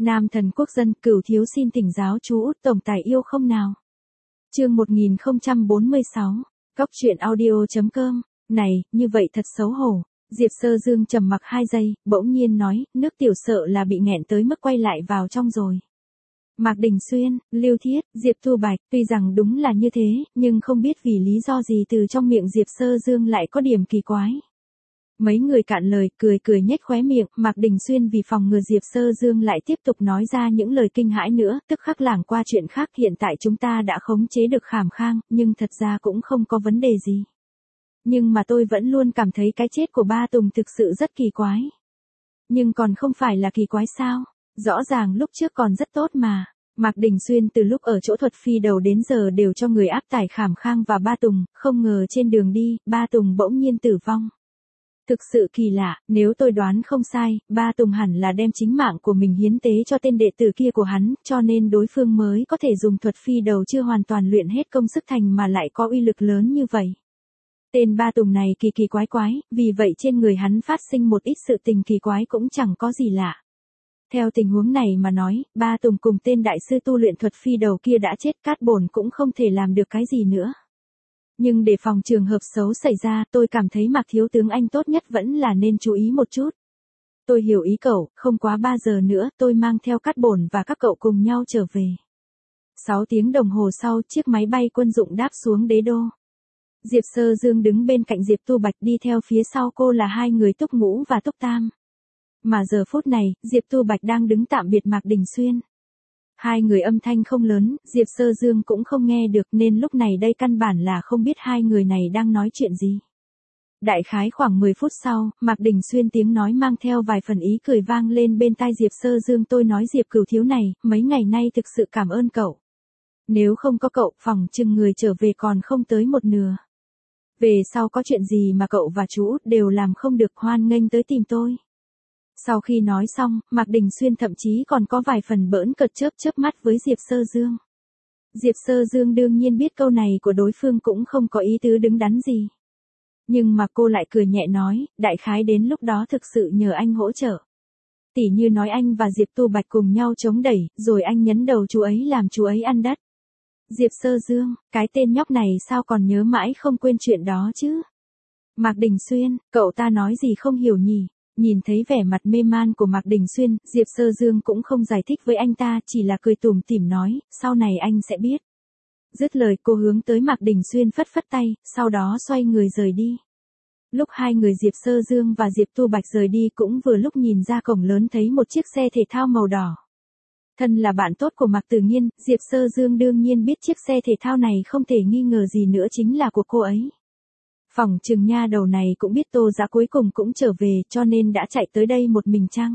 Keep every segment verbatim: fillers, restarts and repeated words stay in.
Nam thần quốc dân, Cửu thiếu xin thỉnh giáo chú Út tổng tài yêu không nào. Chương một nghìn không trăm bốn mươi sáu. Góc truyện audio chấm com. Này, như vậy thật xấu hổ. Diệp Sơ Dương trầm mặc hai giây, bỗng nhiên nói, nước tiểu sợ là bị nghẹn tới mức quay lại vào trong rồi. Mạc Đình Xuyên, Lưu Thiết, Diệp Thu Bạch, tuy rằng đúng là như thế, nhưng không biết vì lý do gì từ trong miệng Diệp Sơ Dương lại có điểm kỳ quái. Mấy người cạn lời, cười cười nhếch khóe miệng, Mạc Đình Xuyên vì phòng ngừa Diệp Sơ Dương lại tiếp tục nói ra những lời kinh hãi nữa, tức khắc lảng qua chuyện khác, hiện tại chúng ta đã khống chế được Khảm Khang, nhưng thật ra cũng không có vấn đề gì. Nhưng mà tôi vẫn luôn cảm thấy cái chết của ba Tùng thực sự rất kỳ quái. Nhưng còn không phải là kỳ quái sao? Rõ ràng lúc trước còn rất tốt mà. Mạc Đình Xuyên từ lúc ở chỗ thuật phi đầu đến giờ đều cho người áp tải Khảm Khang và ba Tùng, không ngờ trên đường đi, ba Tùng bỗng nhiên tử vong. Thực sự kỳ lạ, nếu tôi đoán không sai, ba Tùng hẳn là đem chính mạng của mình hiến tế cho tên đệ tử kia của hắn, cho nên đối phương mới có thể dùng thuật phi đầu chưa hoàn toàn luyện hết công sức thành mà lại có uy lực lớn như vậy. Tên ba Tùng này kỳ kỳ quái quái, vì vậy trên người hắn phát sinh một ít sự tình kỳ quái cũng chẳng có gì lạ. Theo tình huống này mà nói, ba Tùng cùng tên đại sư tu luyện thuật phi đầu kia đã chết, Cát Bổn cũng không thể làm được cái gì nữa. Nhưng để phòng trường hợp xấu xảy ra, tôi cảm thấy Mạc thiếu tướng anh tốt nhất vẫn là nên chú ý một chút. Tôi hiểu ý cậu, không quá ba giờ nữa, tôi mang theo Cát Bổn và các cậu cùng nhau trở về. Sáu tiếng đồng hồ sau, chiếc máy bay quân dụng đáp xuống đế đô. Diệp Sơ Dương đứng bên cạnh Diệp Tu Bạch, đi theo phía sau cô là hai người Túc Ngũ và Túc Tam. Mà giờ phút này, Diệp Tu Bạch đang đứng tạm biệt Mạc Đình Xuyên. Hai người âm thanh không lớn, Diệp Sơ Dương cũng không nghe được nên lúc này đây căn bản là không biết hai người này đang nói chuyện gì. Đại khái khoảng mười phút sau, Mạc Đình Xuyên tiếng nói mang theo vài phần ý cười vang lên bên tai Diệp Sơ Dương, tôi nói Diệp Cửu thiếu này, mấy ngày nay thực sự cảm ơn cậu. Nếu không có cậu, phòng chừng người trở về còn không tới một nửa. Về sau có chuyện gì mà cậu và chú Út đều làm không được, hoan nghênh tới tìm tôi. Sau khi nói xong, Mạc Đình Xuyên thậm chí còn có vài phần bỡn cợt chớp chớp mắt với Diệp Sơ Dương. Diệp Sơ Dương đương nhiên biết câu này của đối phương cũng không có ý tứ đứng đắn gì. Nhưng mà cô lại cười nhẹ nói, đại khái đến lúc đó thực sự nhờ anh hỗ trợ. Tỉ như nói anh và Diệp Tu Bạch cùng nhau chống đẩy, rồi anh nhấn đầu chú ấy làm chú ấy ăn đất. Diệp Sơ Dương, cái tên nhóc này sao còn nhớ mãi không quên chuyện đó chứ? Mạc Đình Xuyên, cậu ta nói gì không hiểu nhỉ? Nhìn thấy vẻ mặt mê man của Mạc Đình Xuyên, Diệp Sơ Dương cũng không giải thích với anh ta, chỉ là cười tủm tỉm nói, sau này anh sẽ biết. Dứt lời cô hướng tới Mạc Đình Xuyên phất phất tay, sau đó xoay người rời đi. Lúc hai người Diệp Sơ Dương và Diệp Tu Bạch rời đi cũng vừa lúc nhìn ra cổng lớn thấy một chiếc xe thể thao màu đỏ. Thân là bạn tốt của Mạc Tử Nghiên, Diệp Sơ Dương đương nhiên biết chiếc xe thể thao này không thể nghi ngờ gì nữa chính là của cô ấy. Phỏng chừng nha đầu này cũng biết Tô Giá cuối cùng cũng trở về cho nên đã chạy tới đây một mình chăng?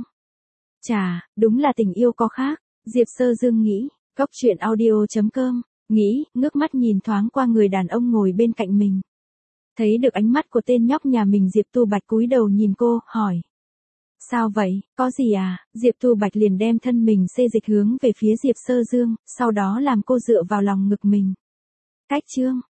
Chà, đúng là tình yêu có khác, Diệp Sơ Dương nghĩ, góc truyện audio chấm com, nghĩ, ngước mắt nhìn thoáng qua người đàn ông ngồi bên cạnh mình. Thấy được ánh mắt của tên nhóc nhà mình, Diệp Tu Bạch cúi đầu nhìn cô, hỏi. Sao vậy, có gì à? Diệp Tu Bạch liền đem thân mình xê dịch hướng về phía Diệp Sơ Dương, sau đó làm cô dựa vào lòng ngực mình. Cách chương,